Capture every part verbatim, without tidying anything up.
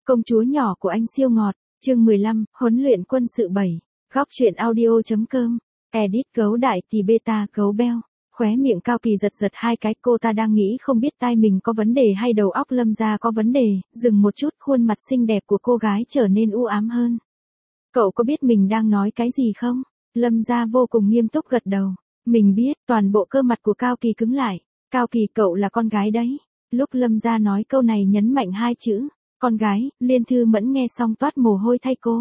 Công chúa nhỏ của anh siêu ngọt, chương mười lăm, huấn luyện quân sự bảy. Góc truyện audio.com. Edit gấu đại thì beta gấu beo. Khóe miệng Cao Kỳ giật giật hai cái, cô ta đang nghĩ không biết tai mình có vấn đề hay đầu óc Lâm gia có vấn đề, dừng một chút, khuôn mặt xinh đẹp của cô gái trở nên u ám hơn. Cậu có biết mình đang nói cái gì không? Lâm gia vô cùng nghiêm túc gật đầu. Mình biết. Toàn bộ cơ mặt của Cao Kỳ cứng lại. Cao Kỳ, cậu là con gái đấy. Lúc Lâm gia nói câu này nhấn mạnh hai chữ con gái, Liên Thư Mẫn nghe xong toát mồ hôi thay cô.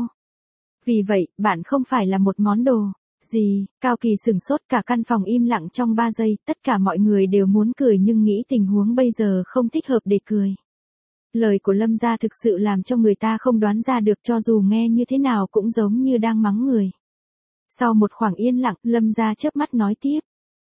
Vì vậy, bạn không phải là một món đồ. Gì? Cao Kỳ sửng sốt, cả căn phòng im lặng trong ba giây, tất cả mọi người đều muốn cười nhưng nghĩ tình huống bây giờ không thích hợp để cười. Lời của Lâm gia thực sự làm cho người ta không đoán ra được, cho dù nghe như thế nào cũng giống như đang mắng người. Sau một khoảng yên lặng, Lâm gia chớp mắt nói tiếp.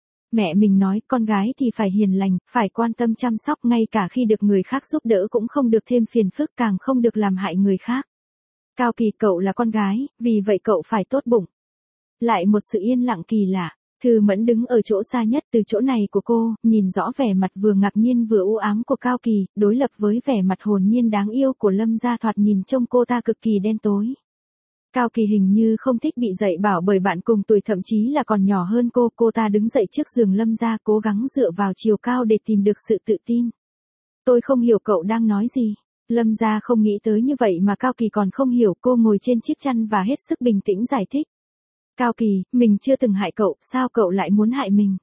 Mẹ mình nói, con gái thì phải hiền lành, phải quan tâm chăm sóc, ngay cả khi được người khác giúp đỡ cũng không được thêm phiền phức, càng không được làm hại người khác. Cao Kỳ, cậu là con gái, vì vậy cậu phải tốt bụng. Lại một sự yên lặng kỳ lạ. Thư Mẫn đứng ở chỗ xa nhất từ chỗ này của cô, nhìn rõ vẻ mặt vừa ngạc nhiên vừa u ám của Cao Kỳ, đối lập với vẻ mặt hồn nhiên đáng yêu của Lâm gia, thoạt nhìn trông cô ta cực kỳ đen tối. Cao Kỳ hình như không thích bị dạy bảo bởi bạn cùng tuổi, thậm chí là còn nhỏ hơn cô. Cô ta đứng dậy trước giường Lâm gia, cố gắng dựa vào chiều cao để tìm được sự tự tin. Tôi không hiểu cậu đang nói gì. Lâm gia không nghĩ tới như vậy mà Cao Kỳ còn không hiểu. Cô ngồi trên chiếc chăn và hết sức bình tĩnh giải thích. Cao Kỳ, mình chưa từng hại cậu, sao cậu lại muốn hại mình?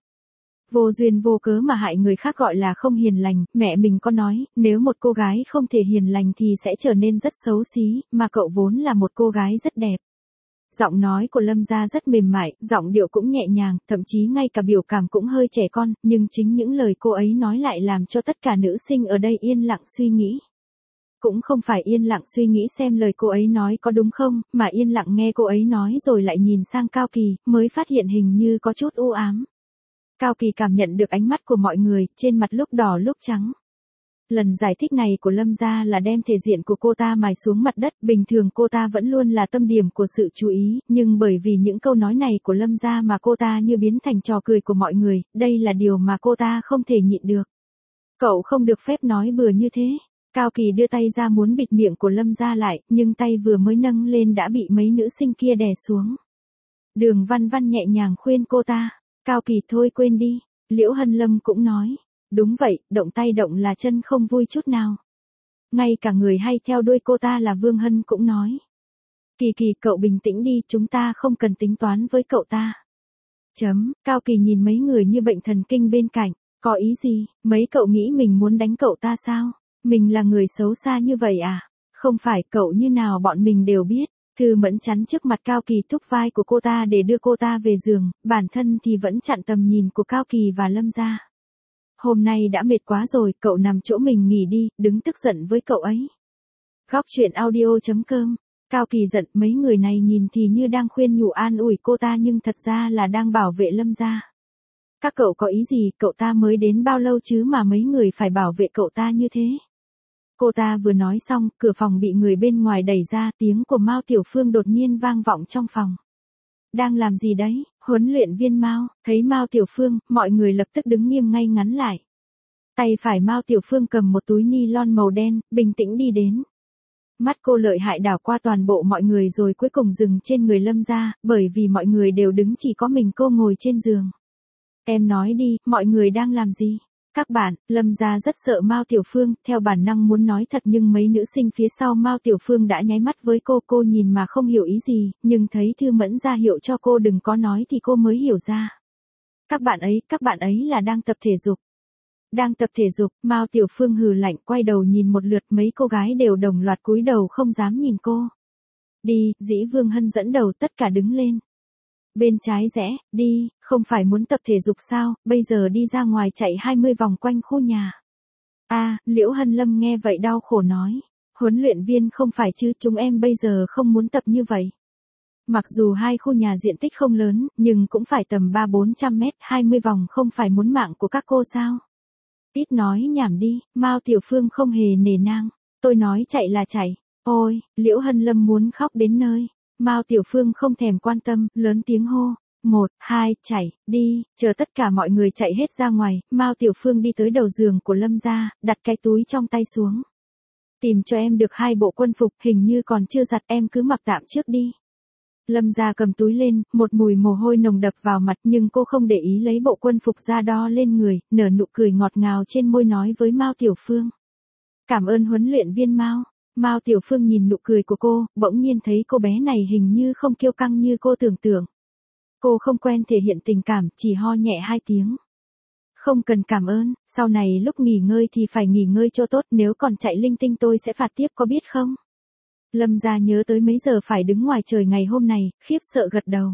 Vô duyên vô cớ mà hại người khác gọi là không hiền lành, mẹ mình có nói, nếu một cô gái không thể hiền lành thì sẽ trở nên rất xấu xí, mà cậu vốn là một cô gái rất đẹp. Giọng nói của Lâm gia rất mềm mại, giọng điệu cũng nhẹ nhàng, thậm chí ngay cả biểu cảm cũng hơi trẻ con, nhưng chính những lời cô ấy nói lại làm cho tất cả nữ sinh ở đây yên lặng suy nghĩ. Cũng không phải yên lặng suy nghĩ xem lời cô ấy nói có đúng không, mà yên lặng nghe cô ấy nói rồi lại nhìn sang Cao Kỳ, mới phát hiện hình như có chút u ám. Cao Kỳ cảm nhận được ánh mắt của mọi người, trên mặt lúc đỏ lúc trắng. Lần giải thích này của Lâm gia là đem thể diện của cô ta mài xuống mặt đất, bình thường cô ta vẫn luôn là tâm điểm của sự chú ý, nhưng bởi vì những câu nói này của Lâm gia mà cô ta như biến thành trò cười của mọi người, đây là điều mà cô ta không thể nhịn được. Cậu không được phép nói bừa như thế. Cao Kỳ đưa tay ra muốn bịt miệng của Lâm gia lại, nhưng tay vừa mới nâng lên đã bị mấy nữ sinh kia đè xuống. Đường Văn Văn nhẹ nhàng khuyên cô ta. Cao Kỳ, thôi quên đi. Liễu Hân Lâm cũng nói. Đúng vậy, động tay động là chân không vui chút nào. Ngay cả người hay theo đuôi cô ta là Vương Hân cũng nói. Kỳ Kỳ, cậu bình tĩnh đi, chúng ta không cần tính toán với cậu ta. Chấm, Cao Kỳ nhìn mấy người như bệnh thần kinh bên cạnh. Có ý gì, mấy cậu nghĩ mình muốn đánh cậu ta sao? Mình là người xấu xa như vậy à? Không phải, cậu như nào bọn mình đều biết. Thư Mẫn chắn trước mặt Cao Kỳ, thúc vai của cô ta để đưa cô ta về giường, bản thân thì vẫn chặn tầm nhìn của Cao Kỳ và Lâm gia. Hôm nay đã mệt quá rồi, cậu nằm chỗ mình nghỉ đi, đừng tức giận với cậu ấy. Góc truyện audio.com. Cao Kỳ giận, mấy người này nhìn thì như đang khuyên nhủ an ủi cô ta nhưng thật ra là đang bảo vệ Lâm gia. Các cậu có ý gì, cậu ta mới đến bao lâu chứ mà mấy người phải bảo vệ cậu ta như thế? Cô ta vừa nói xong, cửa phòng bị người bên ngoài đẩy ra, tiếng của Mao Tiểu Phương đột nhiên vang vọng trong phòng. Đang làm gì đấy? Huấn luyện viên Mao. Thấy Mao Tiểu Phương, mọi người lập tức đứng nghiêm ngay ngắn lại. Tay phải Mao Tiểu Phương cầm một túi ni lon màu đen, bình tĩnh đi đến. Mắt cô lợi hại đảo qua toàn bộ mọi người rồi cuối cùng dừng trên người Lâm gia, bởi vì mọi người đều đứng chỉ có mình cô ngồi trên giường. Em nói đi, mọi người đang làm gì? Các bạn, Lâm gia rất sợ Mao Tiểu Phương, theo bản năng muốn nói thật nhưng mấy nữ sinh phía sau Mao Tiểu Phương đã nháy mắt với cô, cô nhìn mà không hiểu ý gì, nhưng thấy Thư Mẫn ra hiệu cho cô đừng có nói thì cô mới hiểu ra. Các bạn ấy, các bạn ấy là đang tập thể dục. Đang tập thể dục, Mao Tiểu Phương hừ lạnh quay đầu nhìn một lượt, mấy cô gái đều đồng loạt cúi đầu không dám nhìn cô. Đi, Dĩ Vương Hân dẫn đầu, tất cả đứng lên. Bên trái rẽ, đi, không phải muốn tập thể dục sao, bây giờ đi ra ngoài chạy hai mươi vòng quanh khu nhà. A, à, Liễu Hân Lâm nghe vậy đau khổ nói. Huấn luyện viên không phải chứ, chúng em bây giờ không muốn tập như vậy. Mặc dù hai khu nhà diện tích không lớn, nhưng cũng phải tầm ba bốn trăm mét, hai mươi vòng không phải muốn mạng của các cô sao. Ít nói nhảm đi, Mao Tiểu Phương không hề nể nang. Tôi nói chạy là chạy. Ôi, Liễu Hân Lâm muốn khóc đến nơi. Mao Tiểu Phương không thèm quan tâm, lớn tiếng hô. Một, hai, chạy, đi, chờ tất cả mọi người chạy hết ra ngoài, Mao Tiểu Phương đi tới đầu giường của Lâm gia, đặt cái túi trong tay xuống. Tìm cho em được hai bộ quân phục, hình như còn chưa giặt, em cứ mặc tạm trước đi. Lâm Gia cầm túi lên, một mùi mồ hôi nồng đập vào mặt nhưng cô không để ý lấy bộ quân phục ra đo lên người, nở nụ cười ngọt ngào trên môi nói với Mao Tiểu Phương. Cảm ơn huấn luyện viên Mao. Mao Tiểu Phương nhìn nụ cười của cô, bỗng nhiên thấy cô bé này hình như không kiêu căng như cô tưởng tượng. Cô không quen thể hiện tình cảm, chỉ ho nhẹ hai tiếng. Không cần cảm ơn, sau này lúc nghỉ ngơi thì phải nghỉ ngơi cho tốt, nếu còn chạy linh tinh tôi sẽ phạt tiếp có biết không? Lâm Gia nhớ tới mấy giờ phải đứng ngoài trời ngày hôm này, khiếp sợ gật đầu.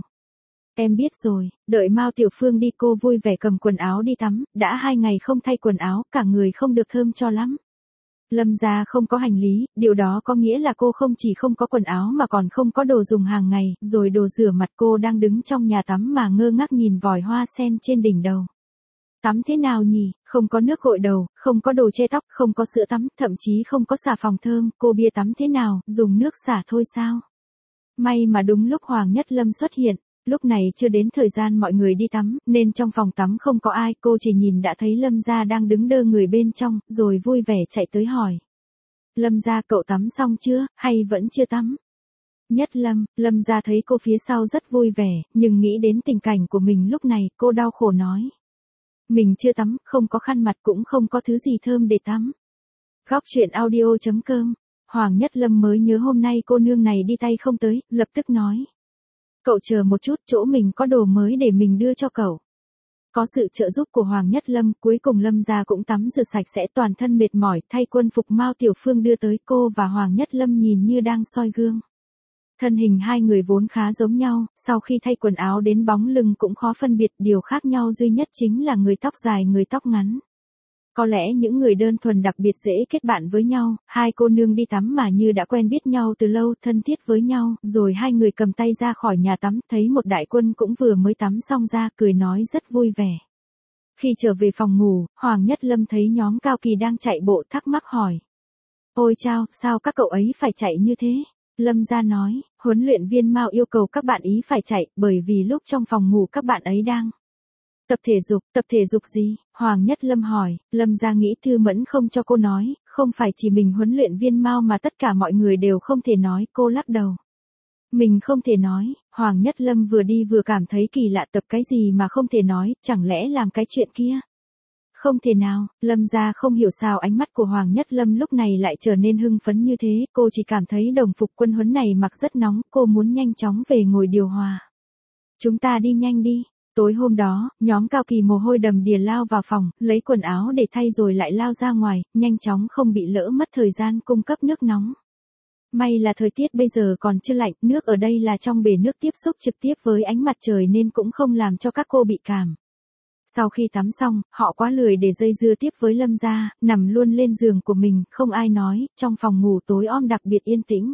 Em biết rồi, đợi Mao Tiểu Phương đi cô vui vẻ cầm quần áo đi tắm, đã hai ngày không thay quần áo, cả người không được thơm cho lắm. Lâm Gia không có hành lý, điều đó có nghĩa là cô không chỉ không có quần áo mà còn không có đồ dùng hàng ngày, rồi đồ rửa mặt cô đang đứng trong nhà tắm mà ngơ ngác nhìn vòi hoa sen trên đỉnh đầu. Tắm thế nào nhỉ, không có nước gội đầu, không có đồ che tóc, không có sữa tắm, thậm chí không có xà phòng thơm, cô bia tắm thế nào, dùng nước xả thôi sao? May mà đúng lúc Hoàng Nhất Lâm xuất hiện, lúc này chưa đến thời gian mọi người đi tắm, nên trong phòng tắm không có ai, cô chỉ nhìn đã thấy Lâm Gia đang đứng đơ người bên trong, rồi vui vẻ chạy tới hỏi. Lâm Gia cậu tắm xong chưa, hay vẫn chưa tắm? Nhất Lâm, Lâm Gia thấy cô phía sau rất vui vẻ, nhưng nghĩ đến tình cảnh của mình lúc này, cô đau khổ nói. Mình chưa tắm, không có khăn mặt cũng không có thứ gì thơm để tắm. Góc truyện audio chấm com. Hoàng Nhất Lâm mới nhớ hôm nay cô nương này đi tay không tới, lập tức nói. Cậu chờ một chút, chỗ mình có đồ mới để mình đưa cho cậu. Có sự trợ giúp của Hoàng Nhất Lâm, cuối cùng Lâm Gia cũng tắm rửa sạch sẽ, toàn thân mệt mỏi, thay quân phục Mao Tiểu Phương đưa tới, cô và Hoàng Nhất Lâm nhìn như đang soi gương. Thân hình hai người vốn khá giống nhau, sau khi thay quần áo đến bóng lưng cũng khó phân biệt, điều khác nhau duy nhất chính là người tóc dài người tóc ngắn. Có lẽ những người đơn thuần đặc biệt dễ kết bạn với nhau, hai cô nương đi tắm mà như đã quen biết nhau từ lâu, thân thiết với nhau, rồi hai người cầm tay ra khỏi nhà tắm, thấy một đại quân cũng vừa mới tắm xong ra, cười nói rất vui vẻ. Khi trở về phòng ngủ, Hoàng Nhất Lâm thấy nhóm Cao Kỳ đang chạy bộ, thắc mắc hỏi. Ôi chao, sao các cậu ấy phải chạy như thế? Lâm Gia nói, huấn luyện viên Mao yêu cầu các bạn ý phải chạy, bởi vì lúc trong phòng ngủ các bạn ấy đang tập thể dục. Tập thể dục gì? Hoàng Nhất Lâm hỏi. Lâm Gia nghĩ Thư Mẫn không cho cô nói, không phải chỉ mình huấn luyện viên Mao mà tất cả mọi người đều không thể nói, cô lắc đầu. Mình không thể nói. Hoàng Nhất Lâm vừa đi vừa cảm thấy kỳ lạ, tập cái gì mà không thể nói, chẳng lẽ làm cái chuyện kia? Không thể nào. Lâm Gia không hiểu sao ánh mắt của Hoàng Nhất Lâm lúc này lại trở nên hưng phấn như thế, cô chỉ cảm thấy đồng phục quân huấn này mặc rất nóng, cô muốn nhanh chóng về ngồi điều hòa. Chúng ta đi nhanh đi. Tối hôm đó, nhóm Cao Kỳ mồ hôi đầm đìa lao vào phòng, lấy quần áo để thay rồi lại lao ra ngoài, nhanh chóng không bị lỡ mất thời gian cung cấp nước nóng. May là thời tiết bây giờ còn chưa lạnh, nước ở đây là trong bể nước tiếp xúc trực tiếp với ánh mặt trời nên cũng không làm cho các cô bị cảm. Sau khi tắm xong, họ quá lười để dây dưa tiếp với Lâm Gia, nằm luôn lên giường của mình, không ai nói, trong phòng ngủ tối om đặc biệt yên tĩnh.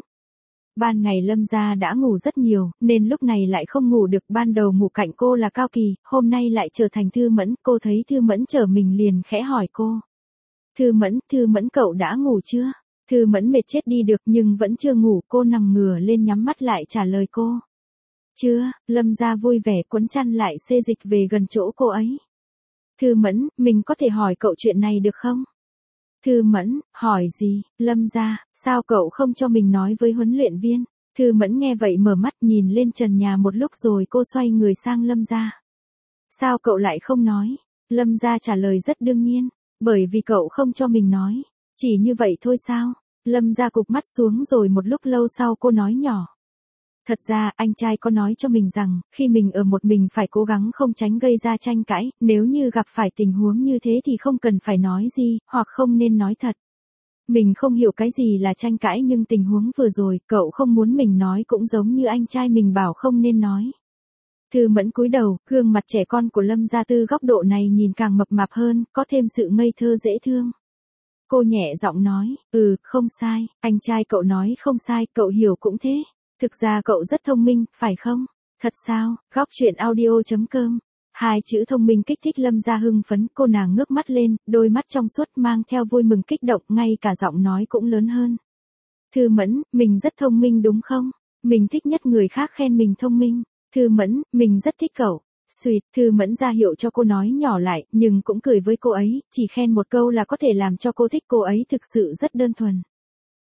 Ban ngày Lâm Gia đã ngủ rất nhiều, nên lúc này lại không ngủ được, ban đầu ngủ cạnh cô là Cao Kỳ, hôm nay lại trở thành Thư Mẫn, cô thấy Thư Mẫn chở mình liền khẽ hỏi cô. Thư Mẫn, Thư Mẫn cậu đã ngủ chưa? Thư Mẫn mệt chết đi được nhưng vẫn chưa ngủ, cô nằm ngửa lên nhắm mắt lại trả lời cô. Chưa, Lâm Gia vui vẻ quấn chăn lại xê dịch về gần chỗ cô ấy. Thư Mẫn, mình có thể hỏi cậu chuyện này được không? Thư Mẫn, hỏi gì? Lâm Gia, sao cậu không cho mình nói với huấn luyện viên? Thư Mẫn nghe vậy mở mắt nhìn lên trần nhà một lúc rồi cô xoay người sang Lâm Gia. Sao cậu lại không nói? Lâm Gia trả lời rất đương nhiên, bởi vì cậu không cho mình nói. Chỉ như vậy thôi sao? Lâm Gia cụp mắt xuống rồi một lúc lâu sau cô nói nhỏ. Thật ra, anh trai có nói cho mình rằng, khi mình ở một mình phải cố gắng không tránh gây ra tranh cãi, nếu như gặp phải tình huống như thế thì không cần phải nói gì, hoặc không nên nói thật. Mình không hiểu cái gì là tranh cãi nhưng tình huống vừa rồi, cậu không muốn mình nói cũng giống như anh trai mình bảo không nên nói. Thư Mẫn cúi đầu, gương mặt trẻ con của Lâm Gia từ góc độ này nhìn càng mập mạp hơn, có thêm sự ngây thơ dễ thương. Cô nhẹ giọng nói, ừ, không sai, anh trai cậu nói không sai, cậu hiểu cũng thế. Thực ra cậu rất thông minh, phải không? Thật sao? Góc truyện audio chấm com. Hai chữ thông minh kích thích Lâm Gia hưng phấn, cô nàng ngước mắt lên, đôi mắt trong suốt mang theo vui mừng kích động, ngay cả giọng nói cũng lớn hơn. Thư Mẫn, mình rất thông minh đúng không? Mình thích nhất người khác khen mình thông minh. Thư Mẫn, mình rất thích cậu. Xuyệt, Thư Mẫn ra hiệu cho cô nói nhỏ lại, nhưng cũng cười với cô ấy, chỉ khen một câu là có thể làm cho cô thích cô ấy, thực sự rất đơn thuần.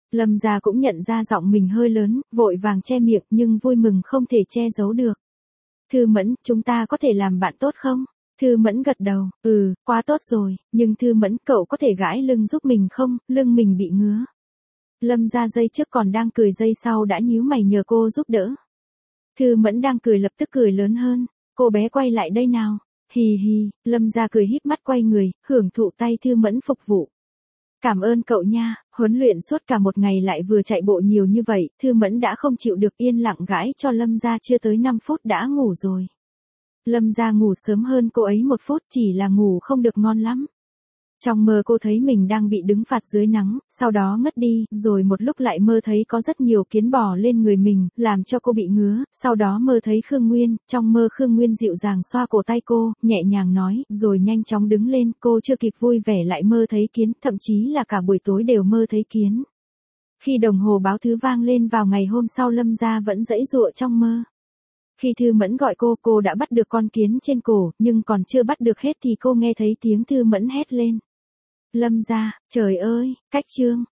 Lâm gia cũng nhận ra giọng mình hơi lớn, vội vàng che miệng nhưng vui mừng không thể che giấu được. Thư Mẫn, chúng ta có thể làm bạn tốt không? Thư Mẫn gật đầu, ừ, quá tốt rồi, nhưng Thư Mẫn cậu có thể gãi lưng giúp mình không, lưng mình bị ngứa. Lâm gia giây trước còn đang cười giây sau đã nhíu mày nhờ cô giúp đỡ. Thư Mẫn đang cười lập tức cười lớn hơn, cô bé quay lại đây nào. Hì hì, Lâm gia cười híp mắt quay người, hưởng thụ tay Thư Mẫn phục vụ. Cảm ơn cậu nha, huấn luyện suốt cả một ngày lại vừa chạy bộ nhiều như vậy, Thư Mẫn đã không chịu được yên lặng gãi cho Lâm gia chưa tới năm phút đã ngủ rồi. Lâm gia ngủ sớm hơn cô ấy một phút chỉ là ngủ không được ngon lắm. Trong mơ cô thấy mình đang bị đứng phạt dưới nắng, sau đó ngất đi, rồi một lúc lại mơ thấy có rất nhiều kiến bò lên người mình, làm cho cô bị ngứa, sau đó mơ thấy Khương Nguyên, trong mơ Khương Nguyên dịu dàng xoa cổ tay cô, nhẹ nhàng nói, rồi nhanh chóng đứng lên, cô chưa kịp vui vẻ lại mơ thấy kiến, thậm chí là cả buổi tối đều mơ thấy kiến. Khi đồng hồ báo thứ vang lên vào ngày hôm sau Lâm gia vẫn giãy giụa trong mơ. Khi Thư Mẫn gọi cô, cô đã bắt được con kiến trên cổ, nhưng còn chưa bắt được hết thì cô nghe thấy tiếng Thư Mẫn hét lên. Lâm gia, trời ơi, cách chương.